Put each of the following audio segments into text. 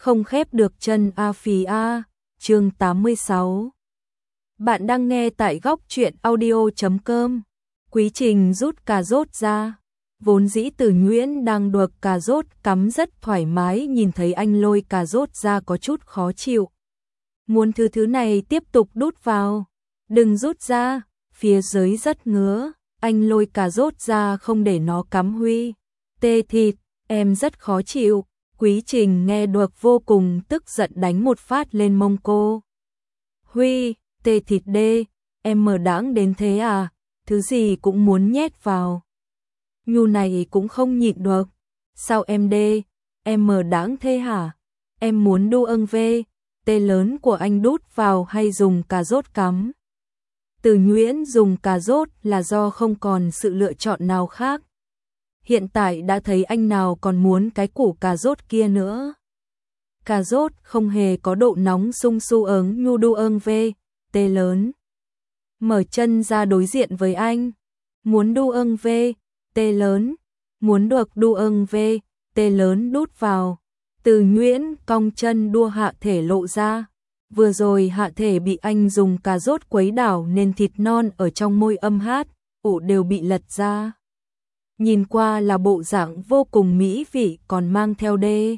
không khép được chân a phì a, chương 86. Bạn đang nghe tại góc truyện audio.com. Quý Trình rút cà rốt ra. Vốn dĩ Từ Nhuyễn đang đuộc cà rốt cắm rất thoải mái, nhìn thấy anh lôi cà rốt ra có chút khó chịu. Muốn thứ này tiếp tục đút vào. Đừng rút ra, phía dưới rất ngứa. Anh lôi cà rốt ra không để nó cắm. Huy, tê thịt, em rất khó chịu. Quý Trình nghe được vô cùng tức giận, đánh một phát lên mông cô. Huy, tê thịt đê, em mờ đãng đến thế à, thứ gì cũng muốn nhét vào. Nhu này cũng không nhịn được. Sao em đê, em mờ đãng thế hả? Em muốn đu âng vê, tê lớn của anh đút vào hay dùng cà rốt cắm? Từ Nhuyễn dùng cà rốt là do không còn sự lựa chọn nào khác. Hiện tại đã thấy anh nào còn muốn cái củ cà rốt kia nữa. Cà rốt không hề có độ nóng sung su ớng nhu đu âng vê, tê lớn. Mở chân ra đối diện với anh. Muốn đu âng vê, tê lớn. Muốn được đu âng vê, tê lớn đút vào. Từ Nhuyễn cong chân đua hạ thể lộ ra. Vừa rồi hạ thể bị anh dùng cà rốt quấy đảo nên thịt non ở trong môi âm hát, ủ đều bị lật ra. Nhìn qua là bộ dạng vô cùng mỹ vị, còn mang theo đê.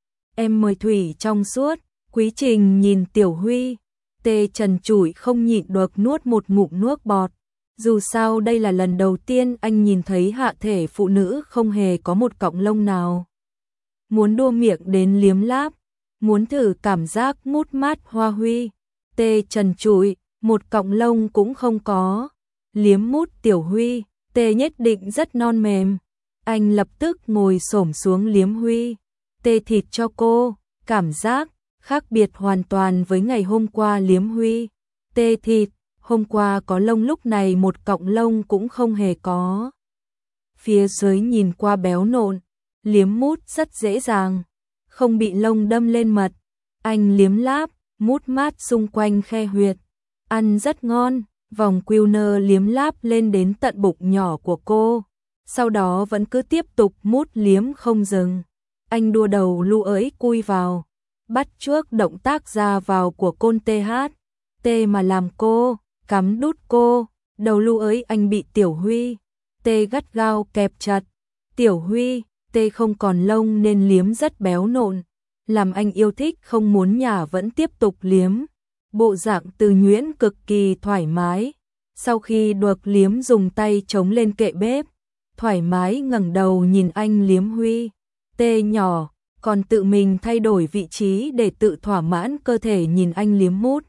Em mời thủy trong suốt. Quý Trình nhìn Tiểu Huy, tê trần trụi không nhịn được nuốt một ngụm nước bọt. Dù sao đây là lần đầu tiên anh nhìn thấy hạ thể phụ nữ không hề có một cọng lông nào. Muốn đua miệng đến liếm láp, muốn thử cảm giác mút mát hoa huy. Tê trần trụi, một cọng lông cũng không có. Liếm mút Tiểu Huy, tê nhất định rất non mềm. Anh lập tức ngồi xổm xuống liếm Huy. Tê thịt cho cô, cảm giác khác biệt hoàn toàn với ngày hôm qua liếm Huy. Tê thịt, hôm qua có lông, lúc này một cọng lông cũng không hề có. Phía dưới nhìn qua béo nộn, liếm mút rất dễ dàng, không bị lông đâm lên mật. Anh liếm láp, mút mát xung quanh khe huyệt, ăn rất ngon. Vòng Quilner liếm láp lên đến tận bụng nhỏ của cô, sau đó vẫn cứ tiếp tục mút liếm không dừng. Anh đua đầu lu ới cui vào, bắt chước động tác ra vào của côn TH. Tê mà làm cô, cắm đút cô, đầu lu ới anh bị Tiểu Huy, tê gắt gao kẹp chặt. Tiểu Huy, tê không còn lông nên liếm rất béo nộn, làm anh yêu thích không muốn nhả vẫn tiếp tục liếm. Bộ dạng Từ Nhuyễn cực kỳ thoải mái. Sau khi được liếm dùng tay chống lên kệ bếp, thoải mái ngẩng đầu nhìn anh liếm Huy. Tê nhỏ, còn tự mình thay đổi vị trí để tự thỏa mãn cơ thể nhìn anh liếm mút.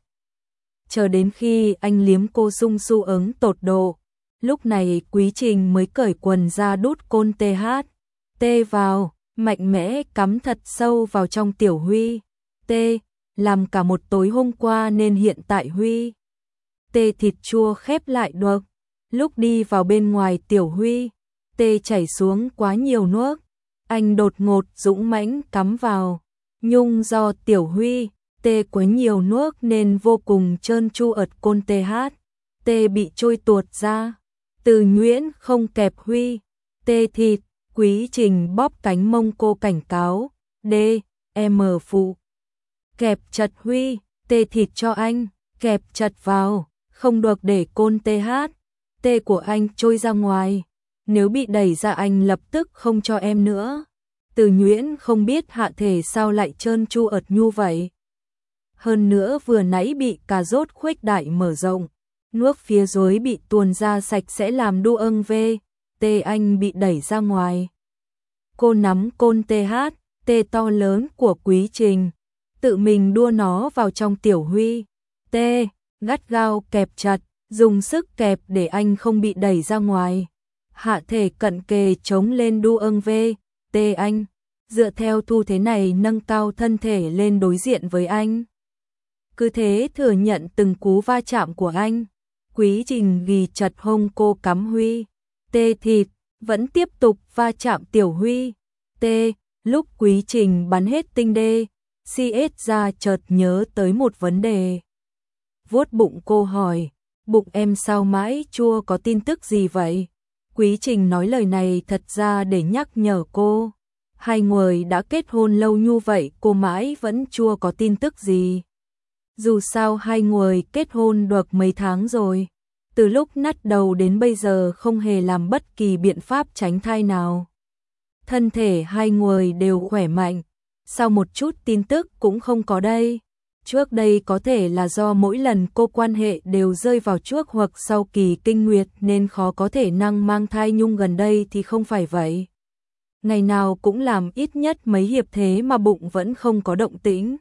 Chờ đến khi anh liếm cô sung su ớn tột độ, lúc này Quý Trình mới cởi quần ra đút côn TH. Tê vào, mạnh mẽ cắm thật sâu vào trong Tiểu Huy. Tê, làm cả một tối hôm qua nên hiện tại Huy. Tê thịt chua khép lại được. Lúc đi vào bên ngoài Tiểu Huy, tê chảy xuống quá nhiều nước. Anh đột ngột dũng mãnh cắm vào. Nhung do Tiểu Huy, tê quá nhiều nước nên vô cùng trơn tru ợt côn TH. Tê bị trôi tuột ra. Từ Nhuyễn không kẹp Huy. Tê thịt, Quý Trình bóp cánh mông cô cảnh cáo. Đê, em phụ. Kẹp chặt Huy, tê thịt cho anh, kẹp chặt vào, không được để côn TH. Tê của anh trôi ra ngoài, nếu bị đẩy ra anh lập tức không cho em nữa. Từ Nhuyễn không biết hạ thể sao lại trơn tru ợt nhu vậy. Hơn nữa vừa nãy bị cà rốt khuếch đại mở rộng, nước phía dưới bị tuôn ra sạch sẽ làm đu âng vê, tê anh bị đẩy ra ngoài. Cô nắm côn TH, tê to lớn của Quý Trình, tự mình đua nó vào trong Tiểu Huy. Tê, gắt gao kẹp chặt, dùng sức kẹp để anh không bị đẩy ra ngoài. Hạ thể cận kề chống lên đu âng vê, tê anh, dựa theo thu thế này nâng cao thân thể lên đối diện với anh. Cứ thế thừa nhận từng cú va chạm của anh. Quý Trình ghì chặt hông cô cắm Huy. Tê thịt, vẫn tiếp tục va chạm Tiểu Huy. Tê, lúc Quý Trình bắn hết tinh đê, CS ra chợt nhớ tới một vấn đề. Vuốt bụng cô hỏi, bụng em sao mãi chua, có tin tức gì vậy? Quý Trình nói lời này thật ra để nhắc nhở cô. Hai người đã kết hôn lâu như vậy cô mãi vẫn chưa có tin tức gì. Dù sao hai người kết hôn được mấy tháng rồi. Từ lúc nát đầu đến bây giờ không hề làm bất kỳ biện pháp tránh thai nào. Thân thể hai người đều khỏe mạnh. Sau một chút tin tức cũng không có đây. Trước đây có thể là do mỗi lần cô quan hệ đều rơi vào trước hoặc sau kỳ kinh nguyệt nên khó có thể năng mang thai, nhưng gần đây thì không phải vậy. Ngày nào cũng làm ít nhất mấy hiệp thế mà bụng vẫn không có động tĩnh.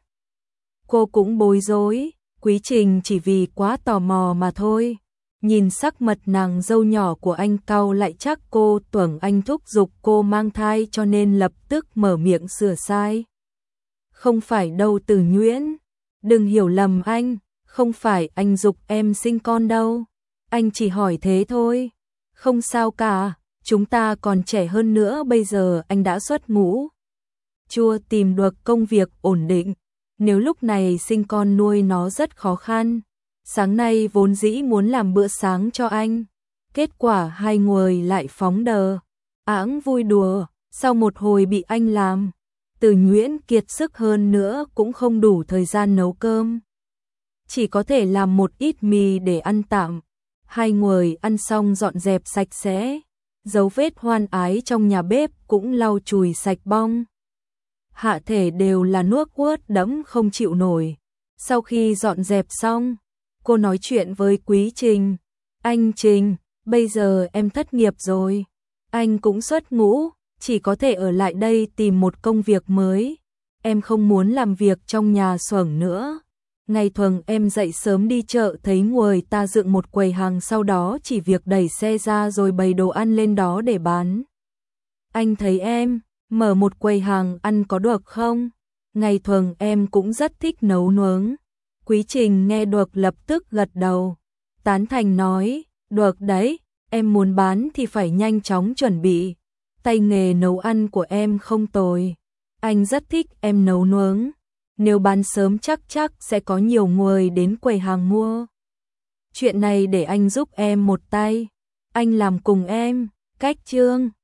Cô cũng bối rối, Quý Trình chỉ vì quá tò mò mà thôi. Nhìn sắc mặt nàng dâu nhỏ của anh cau lại, chắc cô tưởng anh thúc giục cô mang thai cho nên lập tức mở miệng sửa sai. Không phải đâu Từ Nhuyễn, đừng hiểu lầm anh, không phải anh giục em sinh con đâu. Anh chỉ hỏi thế thôi, không sao cả, chúng ta còn trẻ hơn nữa, bây giờ anh đã xuất ngũ. Chưa tìm được công việc ổn định, nếu lúc này sinh con nuôi nó rất khó khăn. Sáng nay vốn dĩ muốn làm bữa sáng cho anh, kết quả hai người lại phóng đờ, ẵng vui đùa, sau một hồi bị anh làm. Từ Nhuyễn kiệt sức hơn nữa cũng không đủ thời gian nấu cơm. Chỉ có thể làm một ít mì để ăn tạm. Hai người ăn xong dọn dẹp sạch sẽ, dấu vết hoan ái trong nhà bếp cũng lau chùi sạch bong. Hạ thể đều là nước uất đẫm không chịu nổi. Sau khi dọn dẹp xong, cô nói chuyện với Quý Trình. Anh Trình, bây giờ em thất nghiệp rồi. Anh cũng xuất ngũ, chỉ có thể ở lại đây tìm một công việc mới. Em không muốn làm việc trong nhà xưởng nữa. Ngày thường em dậy sớm đi chợ thấy người ta dựng một quầy hàng, sau đó chỉ việc đẩy xe ra rồi bày đồ ăn lên đó để bán. Anh thấy em mở một quầy hàng ăn có được không? Ngày thường em cũng rất thích nấu nướng. Quý Trình nghe được lập tức gật đầu, tán thành nói, được đấy, em muốn bán thì phải nhanh chóng chuẩn bị. Tay nghề nấu ăn của em không tồi. Anh rất thích em nấu nướng. Nếu bán sớm chắc sẽ có nhiều người đến quầy hàng mua. Chuyện này để anh giúp em một tay. Anh làm cùng em. Cách chương